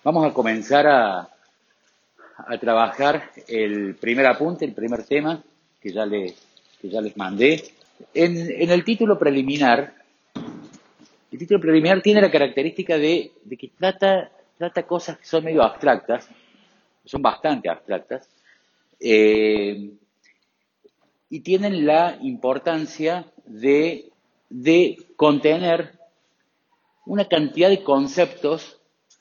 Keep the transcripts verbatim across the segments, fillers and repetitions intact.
Vamos a comenzar a, a trabajar el primer apunte, el primer tema que ya les, que ya les mandé. En, en el título preliminar, el título preliminar tiene la característica de, de que trata, trata cosas que son medio abstractas, son bastante abstractas, eh, y tienen la importancia de, de contener una cantidad de conceptos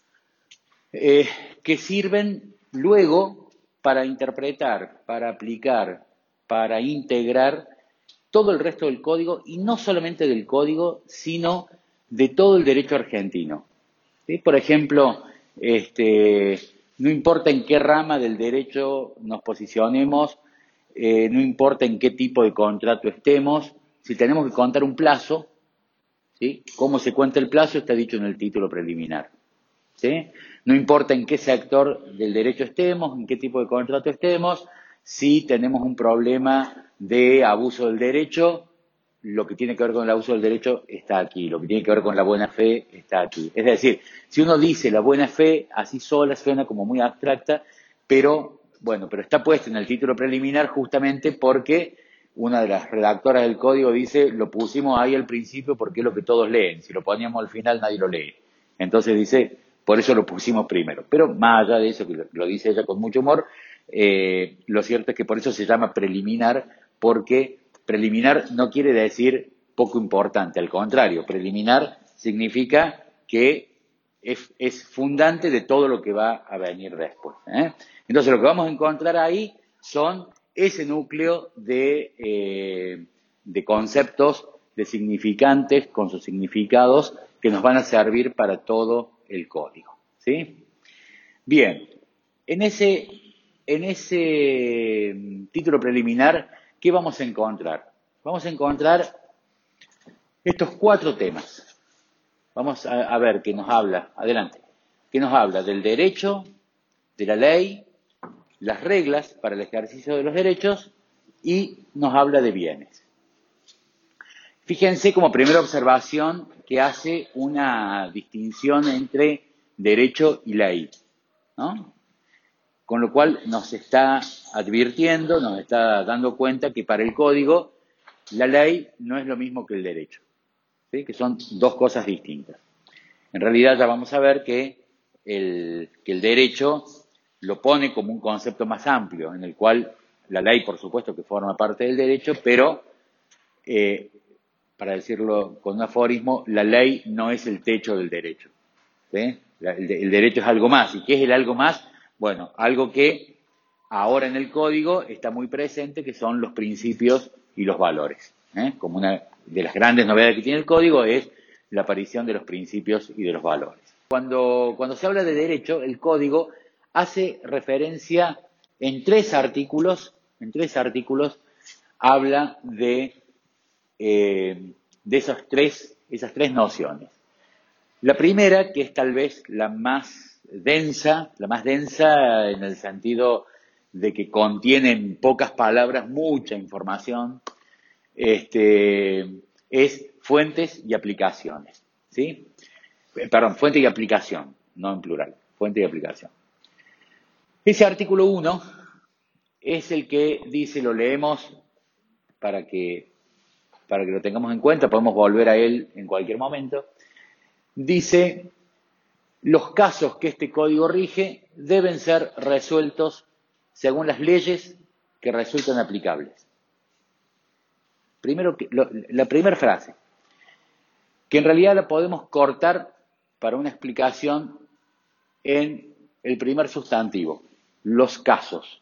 eh, que sirven luego para interpretar, para aplicar, para integrar todo el resto del código, y no solamente del código, sino de todo el derecho argentino. ¿Sí? Por ejemplo, este, no importa en qué rama del derecho nos posicionemos, eh, no importa en qué tipo de contrato estemos, si tenemos que contar un plazo, ¿sí? Cómo se cuenta el plazo está dicho en el título preliminar. ¿Sí? No importa en qué sector del derecho estemos, en qué tipo de contrato estemos, si tenemos un problema de abuso del derecho, lo que tiene que ver con el abuso del derecho está aquí, lo que tiene que ver con la buena fe está aquí. Es decir, si uno dice la buena fe, así sola suena como muy abstracta, pero bueno, pero está puesta en el título preliminar justamente porque una de las redactoras del código dice, lo pusimos ahí al principio porque es lo que todos leen, si lo poníamos al final nadie lo lee. Entonces dice, por eso lo pusimos primero. Pero más allá de eso, que lo, lo dice ella con mucho humor, eh, lo cierto es que por eso se llama preliminar, porque preliminar no quiere decir poco importante, al contrario, preliminar significa que es, es fundante de todo lo que va a venir después. ¿eh? Entonces lo que vamos a encontrar ahí son ese núcleo de, eh, de conceptos, de significantes con sus significados que nos van a servir para todo el código. ¿Sí? Bien, en ese, en ese título preliminar, ¿qué vamos a encontrar? Vamos a encontrar estos cuatro temas. Vamos a, a ver qué nos habla, adelante, qué nos habla del derecho, de la ley, las reglas para el ejercicio de los derechos y nos habla de bienes. Fíjense como primera observación que hace una distinción entre derecho y ley, ¿no? Con lo cual nos está advirtiendo, nos está dando cuenta que para el código la ley no es lo mismo que el derecho, ¿sí? Que son dos cosas distintas. En realidad ya vamos a ver que el, que el derecho lo pone como un concepto más amplio, en el cual la ley, por supuesto, que forma parte del derecho, pero, eh, para decirlo con un aforismo, la ley no es el techo del derecho. ¿Sí? El, el derecho es algo más. ¿Y qué es el algo más? Bueno, algo que ahora en el código está muy presente, que son los principios y los valores. ¿eh? Como una de las grandes novedades que tiene el código es la aparición de los principios y de los valores. Cuando, cuando se habla de derecho, el código hace referencia en tres artículos, en tres artículos habla de, eh, de esos tres, esas tres nociones. La primera, que es tal vez la más densa, la más densa en el sentido de que contiene en pocas palabras mucha información, este, es fuentes y aplicaciones, ¿sí? Perdón, fuente y aplicación, no en plural, fuente y aplicación. Ese artículo uno es el que dice, lo leemos para que, para que lo tengamos en cuenta, podemos volver a él en cualquier momento. Dice, los casos que este código rige deben ser resueltos según las leyes que resultan aplicables. Primero, lo, la primera frase, que en realidad la podemos cortar para una explicación en el primer sustantivo, los casos.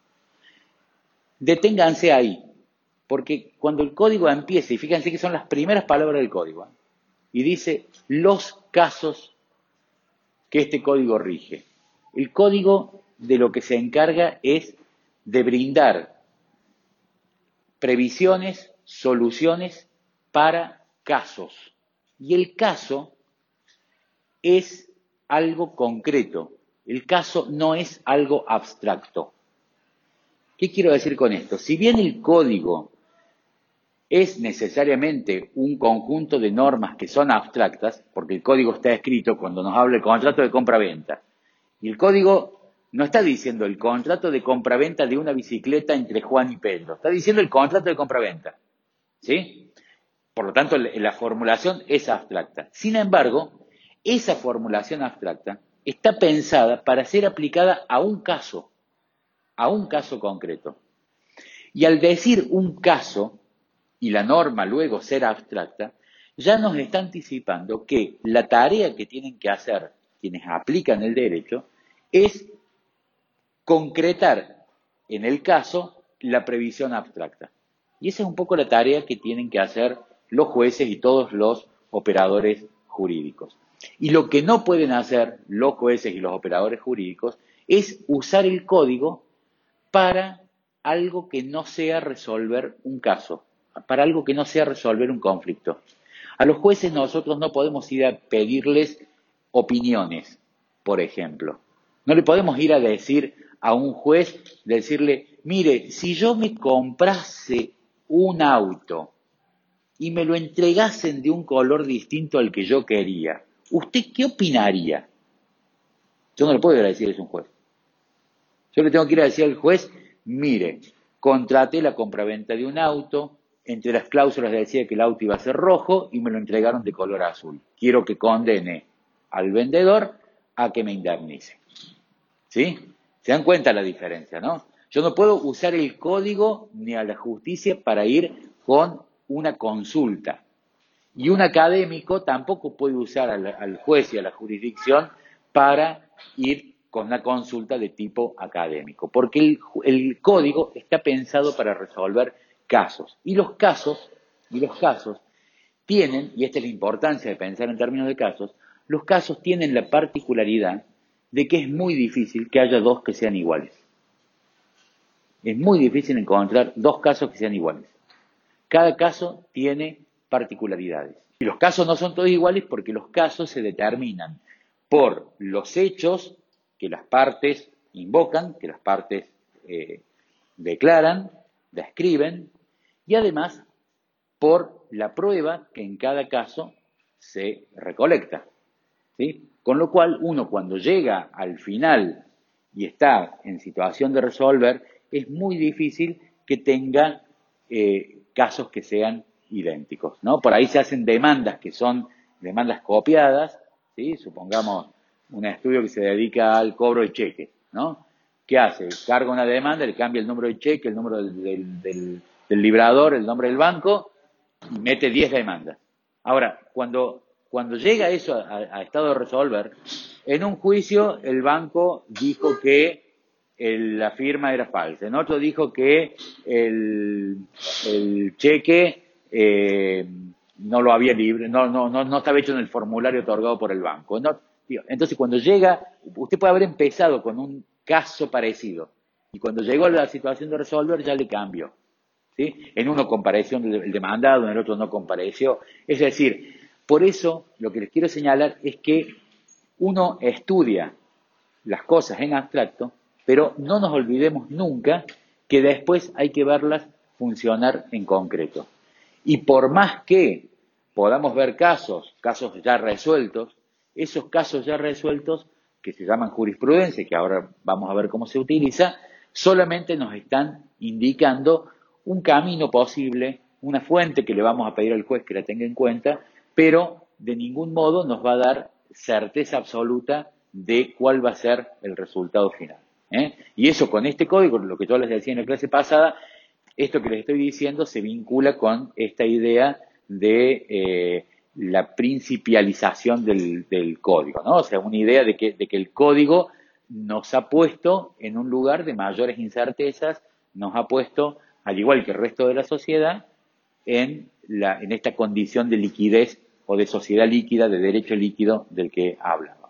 Deténganse ahí, porque cuando el código empieza, y fíjense que son las primeras palabras del código, ¿eh? y dice los casos que este código rige. El código de lo que se encarga es de brindar previsiones, soluciones para casos. Y el caso es algo concreto. El caso no es algo abstracto. ¿Qué quiero decir con esto? Si bien el código es necesariamente un conjunto de normas que son abstractas, porque el código está escrito cuando nos habla del contrato de compra-venta, Y el código no está diciendo el contrato de compraventa de una bicicleta entre Juan y Pedro, está diciendo el contrato de compraventa, ¿sí? Por lo tanto, la formulación es abstracta. Sin embargo, esa formulación abstracta está pensada para ser aplicada a un caso, a un caso concreto. Y al decir un caso, y la norma luego ser abstracta, ya nos está anticipando que la tarea que tienen que hacer quienes aplican el derecho es concretar en el caso la previsión abstracta. Y esa es un poco la tarea que tienen que hacer los jueces y todos los operadores jurídicos. Y lo que no pueden hacer los jueces y los operadores jurídicos es usar el código para algo que no sea resolver un caso, para algo que no sea resolver un conflicto. A los jueces nosotros no podemos ir a pedirles opiniones, por ejemplo. No le podemos ir a decir a un juez, decirle, mire, si yo me comprase un auto y me lo entregasen de un color distinto al que yo quería, ¿usted qué opinaría? Yo no le puedo ir a decir eso a un juez. Yo le tengo que ir a decir al juez, mire, contraté la compraventa de un auto, entre las cláusulas decía que el auto iba a ser rojo y me lo entregaron de color azul. Quiero que condene al vendedor a que me indemnice. ¿Sí? ¿Se dan cuenta la diferencia, no? Yo no puedo usar el código ni a la justicia para ir con una consulta. Y un académico tampoco puede usar al, al juez y a la jurisdicción para ir con una consulta de tipo académico, porque el, el código está pensado para resolver casos. Y los casos, y los casos tienen, y esta es la importancia de pensar en términos de casos, los casos tienen la particularidad de que es muy difícil que haya dos que sean iguales. Es muy difícil encontrar dos casos que sean iguales. Cada caso tiene particularidades. Y los casos no son todos iguales porque los casos se determinan por los hechos que las partes invocan, que las partes eh, declaran, describen, y además por la prueba que en cada caso se recolecta, ¿sí? Con lo cual, uno cuando llega al final y está en situación de resolver, es muy difícil que tenga eh, casos que sean idénticos, ¿no? Por ahí se hacen demandas que son demandas copiadas, ¿sí? Supongamos un estudio que se dedica al cobro de cheques, ¿no? ¿Qué hace? Carga una demanda, le cambia el número de cheque, el número del, del, del, del librador, el nombre del banco, y mete diez demandas. Ahora, cuando, cuando llega eso a, a estado de resolver, en un juicio el banco dijo que el, la firma era falsa, en otro dijo que el, el cheque eh, no lo había libre, no, no, no, no estaba hecho en el formulario otorgado por el banco. No, entonces, cuando llega, usted puede haber empezado con un caso parecido, y cuando llegó a la situación de resolver ya le cambió, ¿sí? En uno compareció el demandado, en el otro no compareció. Es decir, por eso lo que les quiero señalar es que uno estudia las cosas en abstracto, pero no nos olvidemos nunca que después hay que verlas funcionar en concreto. Y por más que podamos ver casos, casos ya resueltos, esos casos ya resueltos, que se llaman jurisprudencia, que ahora vamos a ver cómo se utiliza, solamente nos están indicando un camino posible, una fuente que le vamos a pedir al juez que la tenga en cuenta, pero de ningún modo nos va a dar certeza absoluta de cuál va a ser el resultado final, ¿eh? Y eso con este código, lo que yo les decía en la clase pasada, esto que les estoy diciendo se vincula con esta idea de eh, la principialización del, del código, ¿no? O sea, una idea de que, de que el código nos ha puesto en un lugar de mayores incertezas, nos ha puesto, al igual que el resto de la sociedad, en, la, en esta condición de liquidez o de sociedad líquida, de derecho líquido del que habla.